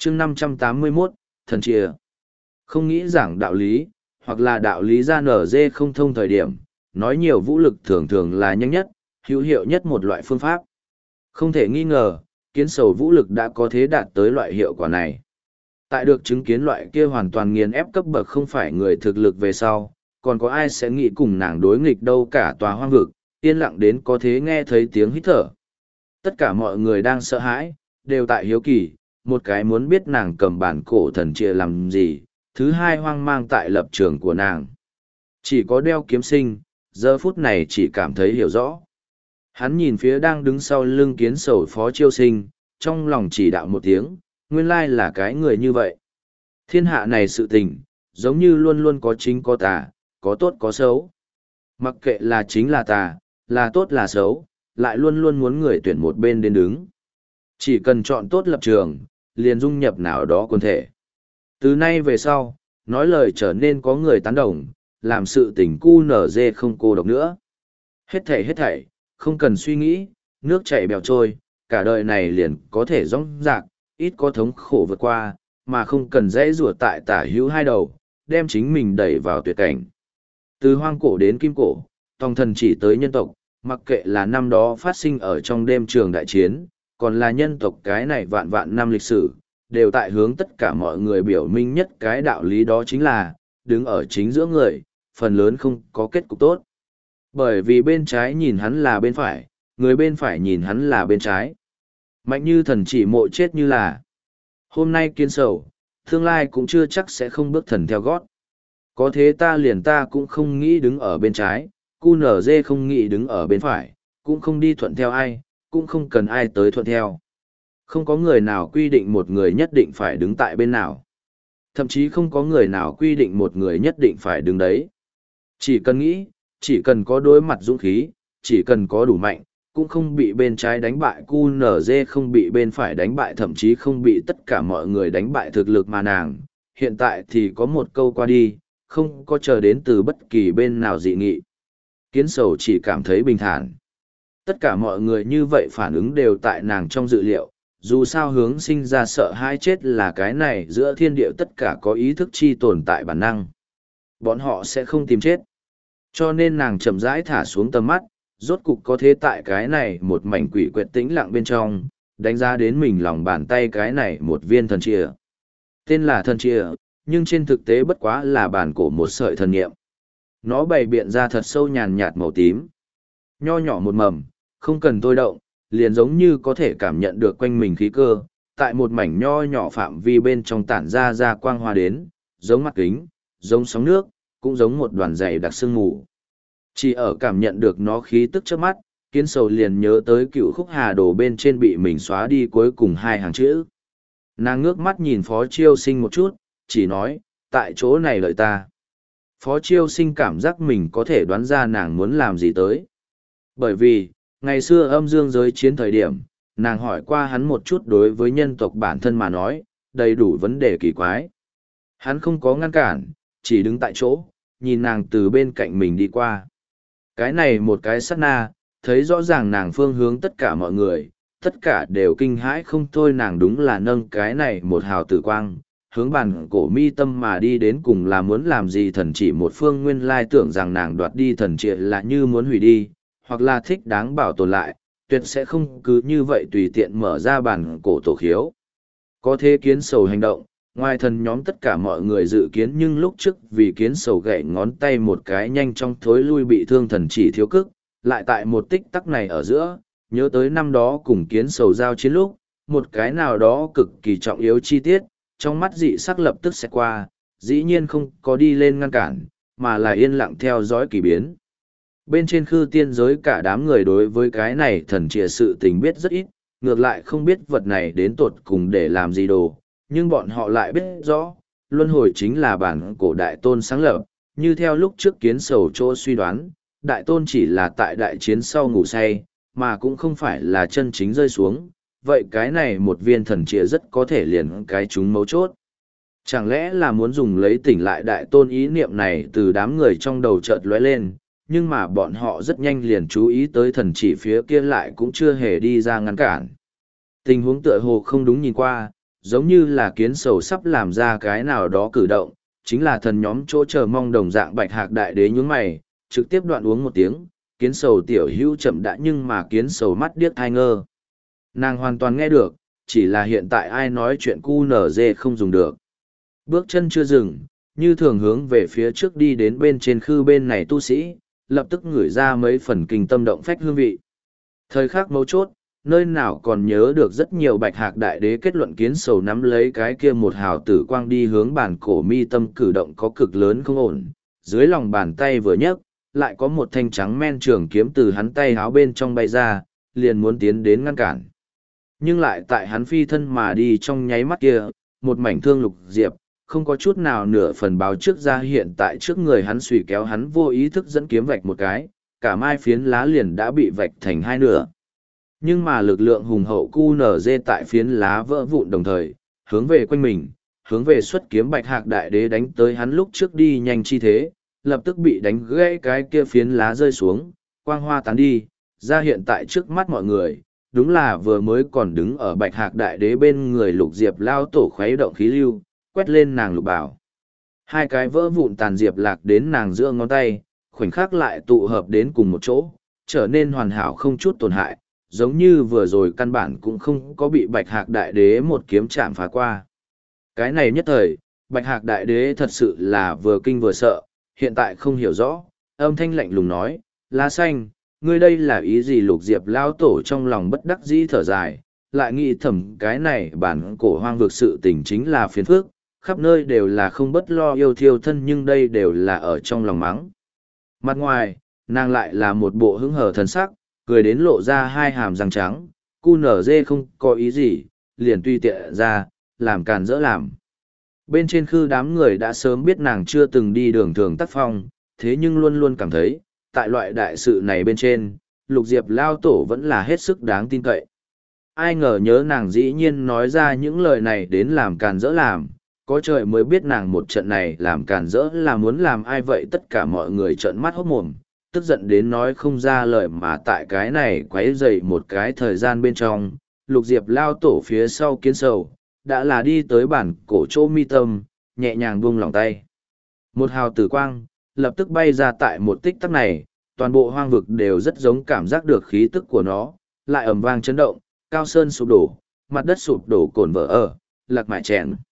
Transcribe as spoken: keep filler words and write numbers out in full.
chương năm trăm tám mươi mốt, thần chìa. Không nghĩ giảng đạo lý, hoặc là đạo lý ra nở dê không thông thời điểm, nói nhiều vũ lực thường thường là nhanh nhất, hữu hiệu nhất một loại phương pháp. Không thể nghi ngờ, kiến sầu vũ lực đã có thế đạt tới loại hiệu quả này. Tại được chứng kiến loại kia hoàn toàn nghiền ép cấp bậc không phải người thực lực về sau, còn có ai sẽ nghĩ cùng nàng đối nghịch đâu cả tòa hoang vực, yên lặng đến có thế nghe thấy tiếng hít thở. Tất cả mọi người đang sợ hãi, đều tại hiếu kỳ, một cái muốn biết nàng cầm bản cổ thần chia làm gì, thứ hai hoang mang tại lập trường của nàng. Chỉ có đeo kiếm sinh, giờ phút này chỉ cảm thấy hiểu rõ. Hắn nhìn phía đang đứng sau lưng kiến sầu phó chiêu sinh, trong lòng chỉ đạo một tiếng, nguyên lai là cái người như vậy. Thiên hạ này sự tình, giống như luôn luôn có chính có tà, có tốt có xấu. Mặc kệ là chính là tà, là tốt là xấu, lại luôn luôn muốn người tuyển một bên đến đứng. Chỉ cần chọn tốt lập trường, liền dung nhập nào đó quần thể. Từ nay về sau, nói lời trở nên có người tán đồng, làm sự tình cu nở dê không cô độc nữa. Hết thảy hết thảy, không cần suy nghĩ, nước chảy bèo trôi, cả đời này liền có thể rong rạc, ít có thống khổ vượt qua, mà không cần dễ rùa tại tả hữu hai đầu, đem chính mình đẩy vào tuyệt cảnh. Từ hoang cổ đến kim cổ, tòng thần chỉ tới nhân tộc, mặc kệ là năm đó phát sinh ở trong đêm trường đại chiến, còn là nhân tộc cái này vạn vạn năm lịch sử, đều tại hướng tất cả mọi người biểu minh nhất cái đạo lý đó chính là, đứng ở chính giữa người, phần lớn không có kết cục tốt. Bởi vì bên trái nhìn hắn là bên phải, người bên phải nhìn hắn là bên trái. Mạnh như thần chỉ mộ chết như là. Hôm nay kiên sầu, tương lai cũng chưa chắc sẽ không bước thần theo gót. Có thế ta liền ta cũng không nghĩ đứng ở bên trái, cu nở dê không nghĩ đứng ở bên phải, cũng không đi thuận theo ai, cũng không cần ai tới thuận theo. Không có người nào quy định một người nhất định phải đứng tại bên nào. Thậm chí không có người nào quy định một người nhất định phải đứng đấy. Chỉ cần nghĩ, chỉ cần có đối mặt dũng khí, chỉ cần có đủ mạnh, cũng không bị bên trái đánh bại cu nở dê không bị bên phải đánh bại thậm chí không bị tất cả mọi người đánh bại thực lực mà nàng. Hiện tại thì có một câu qua đi, không có chờ đến từ bất kỳ bên nào dị nghị. Kiến sầu chỉ cảm thấy bình thản. Tất cả mọi người như vậy phản ứng đều tại nàng trong dự liệu, dù sao hướng sinh ra sợ hãi chết là cái này giữa thiên địa tất cả có ý thức chi tồn tại bản năng. Bọn họ sẽ không tìm chết. Cho nên nàng chậm rãi thả xuống tầm mắt, rốt cục có thế tại cái này một mảnh quỷ quyệt tĩnh lặng bên trong, đánh giá đến mình lòng bàn tay cái này một viên thần chìa. Tên là thần chìa, nhưng trên thực tế bất quá là bản cổ một sợi thần niệm. Nó bày biện ra thật sâu nhàn nhạt màu tím. Nho nhỏ một mầm, không cần tôi động, liền giống như có thể cảm nhận được quanh mình khí cơ, tại một mảnh nho nhỏ phạm vi bên trong tản ra ra quang hoa đến, giống mặt kính, giống sóng nước, cũng giống một đoàn dày đặc sương mù. Chỉ ở cảm nhận được nó khí tức trước mắt, kiến sầu liền nhớ tới cựu khúc hà đồ bên trên bị mình xóa đi cuối cùng hai hàng chữ. Nàng ngước mắt nhìn Phó Chiêu Sinh một chút, chỉ nói, tại chỗ này lợi ta. Phó Chiêu Sinh cảm giác mình có thể đoán ra nàng muốn làm gì tới. Bởi vì, ngày xưa âm dương giới chiến thời điểm, nàng hỏi qua hắn một chút đối với nhân tộc bản thân mà nói, đầy đủ vấn đề kỳ quái. Hắn không có ngăn cản, chỉ đứng tại chỗ, nhìn nàng từ bên cạnh mình đi qua. Cái này một cái sát na, thấy rõ ràng nàng phương hướng tất cả mọi người, tất cả đều kinh hãi không thôi nàng đúng là nâng cái này một hào tử quang, hướng bàn cổ mi tâm mà đi đến cùng là muốn làm gì thần chỉ một phương nguyên lai tưởng rằng nàng đoạt đi thần chỉ là như muốn hủy đi, hoặc là thích đáng bảo tồn lại, tuyệt sẽ không cứ như vậy tùy tiện mở ra bàn cổ tổ khiếu. Có thế kiến sầu hành động, ngoài thần nhóm tất cả mọi người dự kiến nhưng lúc trước vì kiến sầu gậy ngón tay một cái nhanh trong thối lui bị thương thần chỉ thiếu cức, lại tại một tích tắc này ở giữa, nhớ tới năm đó cùng kiến sầu giao chiến lúc, một cái nào đó cực kỳ trọng yếu chi tiết, trong mắt dị sắc lập tức sẽ qua, dĩ nhiên không có đi lên ngăn cản, mà là yên lặng theo dõi kỳ biến. Bên trên khư tiên giới cả đám người đối với cái này thần trìa sự tình biết rất ít, ngược lại không biết vật này đến tột cùng để làm gì đồ, nhưng bọn họ lại biết rõ, luân hồi chính là bản cổ đại tôn sáng lập, như theo lúc trước kiến sầu chỗ suy đoán, đại tôn chỉ là tại đại chiến sau ngủ say, mà cũng không phải là chân chính rơi xuống, vậy cái này một viên thần trìa rất có thể liền cái chúng mấu chốt. Chẳng lẽ là muốn dùng lấy tỉnh lại đại tôn ý niệm này từ đám người trong đầu chợt lóe lên, nhưng mà bọn họ rất nhanh liền chú ý tới thần chỉ phía kia lại cũng chưa hề đi ra ngăn cản. Tình huống tựa hồ không đúng nhìn qua, Giống như là kiến sầu sắp làm ra cái nào đó cử động, chính là thần nhóm chỗ chờ mong đồng dạng bạch hạc đại đế nhún mày, trực tiếp đoạn uống một tiếng, kiến sầu tiểu hữu chậm đã nhưng mà kiến sầu mắt điếc thai ngơ. Nàng hoàn toàn nghe được, chỉ là hiện tại ai nói chuyện cu nở dê không dùng được. Bước chân chưa dừng, như thường hướng về phía trước đi đến bên trên khư bên này tu sĩ, lập tức ngửi ra mấy phần kinh tâm động phách hương vị. Thời khắc mấu chốt, nơi nào còn nhớ được rất nhiều bạch hạc đại đế kết luận kiến sầu nắm lấy cái kia một hào tử quang đi hướng bàn cổ mi tâm cử động có cực lớn không ổn, dưới lòng bàn tay vừa nhấc, lại có một thanh trắng men trường kiếm từ hắn tay háo bên trong bay ra, liền muốn tiến đến ngăn cản. Nhưng lại tại hắn phi thân mà đi trong nháy mắt kia, một mảnh thương lục diệp, không có chút nào nửa phần báo trước ra hiện tại trước người hắn suy kéo hắn vô ý thức dẫn kiếm vạch một cái, cả mai phiến lá liền đã bị vạch thành hai nửa. Nhưng mà lực lượng hùng hậu cu nở dê tại phiến lá vỡ vụn đồng thời, hướng về quanh mình, hướng về xuất kiếm bạch hạc đại đế đánh tới hắn lúc trước đi nhanh chi thế, lập tức bị đánh gãy cái kia phiến lá rơi xuống, quang hoa tán đi, ra hiện tại trước mắt mọi người, đúng là vừa mới còn đứng ở bạch hạc đại đế bên người lục diệp lao tổ khuấy động khí lưu, quét lên nàng lục bảo. Hai cái vỡ vụn tàn diệp lạc đến nàng giữa ngón tay, khoảnh khắc lại tụ hợp đến cùng một chỗ, trở nên hoàn hảo không chút tổn hại, giống như vừa rồi căn bản cũng không có bị bạch hạc đại đế một kiếm chạm phá qua. Cái này nhất thời, bạch hạc đại đế thật sự là vừa kinh vừa sợ, hiện tại không hiểu rõ, âm thanh lạnh lùng nói, lá xanh, ngươi đây là ý gì? Lục diệp lao tổ trong lòng bất đắc dĩ thở dài, lại nghĩ thầm cái này bản cổ hoang vực sự tình chính là phiền phức, khắp nơi đều là không bất lo yêu thiêu thân nhưng đây đều là ở trong lòng mắng. Mặt ngoài, nàng lại là một bộ hứng hở thần sắc, cười đến lộ ra hai hàm răng trắng, cu nở dê không có ý gì, liền tùy tiện ra, làm càn dỡ làm. Bên trên khư đám người đã sớm biết nàng chưa từng đi đường thường tác phong, thế nhưng luôn luôn cảm thấy, tại loại đại sự này bên trên, lục diệp lao tổ vẫn là hết sức đáng tin cậy. Ai ngờ nhớ nàng dĩ nhiên nói ra những lời này đến làm càn dỡ làm, có trời mới biết nàng một trận này làm càn rỡ là muốn làm ai vậy. Tất cả mọi người trợn mắt hốt mồm, tức giận đến nói không ra lời, mà tại cái này quấy dậy một cái thời gian bên trong, lục diệp lao tổ phía sau kiến sầu, đã là đi tới bản cổ chỗ mi tâm, nhẹ nhàng buông lỏng tay. Một hào tử quang, lập tức bay ra tại một tích tắc này, toàn bộ hoang vực đều rất giống cảm giác được khí tức của nó, lại ầm vang chấn động, cao sơn sụp đổ, mặt đất sụp đổ cồn vỡ ở, lạc mại chèn.